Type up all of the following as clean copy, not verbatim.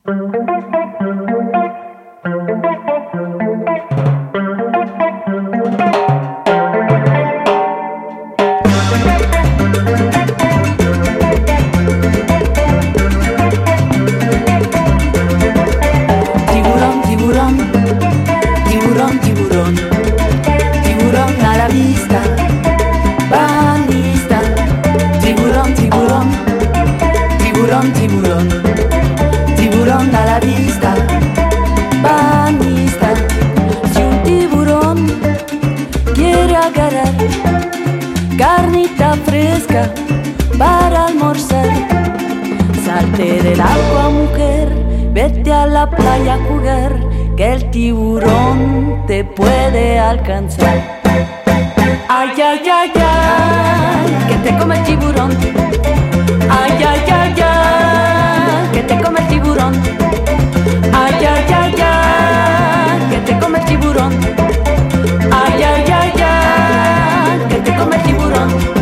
Carnita fresca para almorzar. Salte del agua, mujer, vete a la playa a jugar, que el tiburón te puede alcanzar. Ay, ay, ay, ay, que te come el tiburón. Ay, ay, ay, ay, que te come el tiburón. Ay, ay, ay, ay, que te come el tiburón. Ay, ay, ay, ay, que te come el tiburón.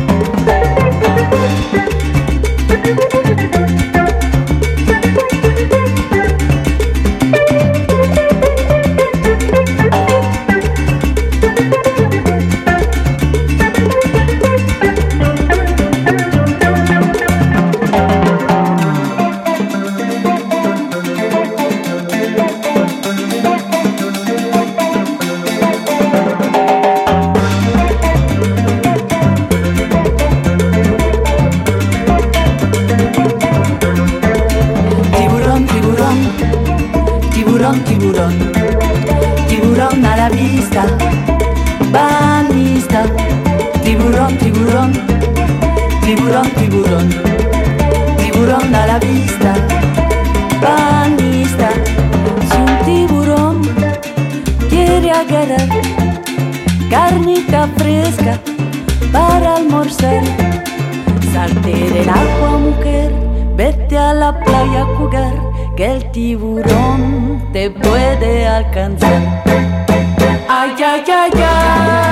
Tiburón, tiburón a la vista, banista. Tiburón, tiburón, tiburón, tiburón, tiburón a la vista, banista. Si un tiburón quiere agarrar carnita fresca para almorzar, salte del agua, mujer, vete a la playa a jugar, que el tiburón te puede alcanzar. Ay, ay, ay, ay.